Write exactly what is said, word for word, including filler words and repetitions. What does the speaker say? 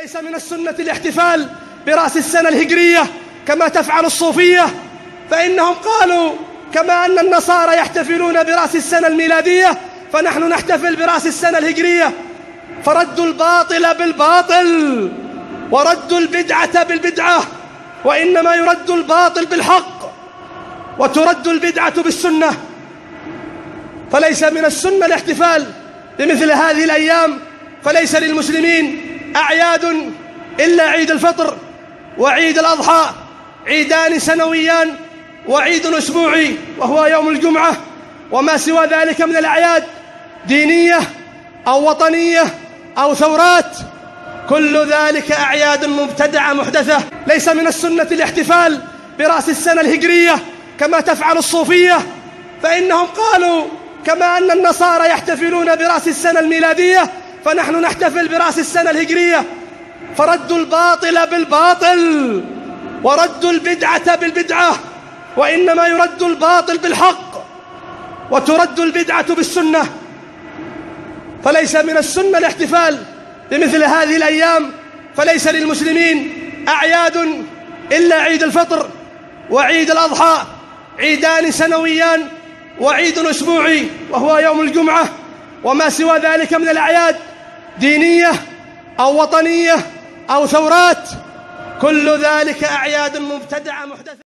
ليس من السنة الاحتفال برأس السنة الهجرية كما تفعل الصوفية، فإنهم قالوا كما أن النصارى يحتفلون برأس السنة الميلادية فنحن نحتفل برأس السنة الهجرية، فردوا الباطل بالباطل وردوا البدعة بالبدعة، وإنما يرد الباطل بالحق وترد البدعة بالسنة. فليس من السنة الاحتفال بمثل هذه الأيام، فليس للمسلمين أعياد إلا عيد الفطر وعيد الأضحى، عيدان سنويان وعيد أسبوعي وهو يوم الجمعة، وما سوى ذلك من الأعياد دينية أو وطنية أو ثورات، كل ذلك أعياد مبتدعة محدثة. ليس من السنة الاحتفال برأس السنة الهجرية كما تفعل الصوفية، فإنهم قالوا كما أن النصارى يحتفلون برأس السنة الميلادية فنحن نحتفل برأس السنة الهجرية، فردوا الباطل بالباطل وردوا البدعة بالبدعة، وإنما يرد الباطل بالحق وترد البدعة بالسنة. فليس من السنة الاحتفال بمثل هذه الأيام، فليس للمسلمين أعياد إلا عيد الفطر وعيد الأضحى، عيدان سنويان وعيد أسبوعي وهو يوم الجمعة، وما سوى ذلك من الأعياد دينية أو وطنية أو ثورات، كل ذلك أعياد مبتدعة محدثة.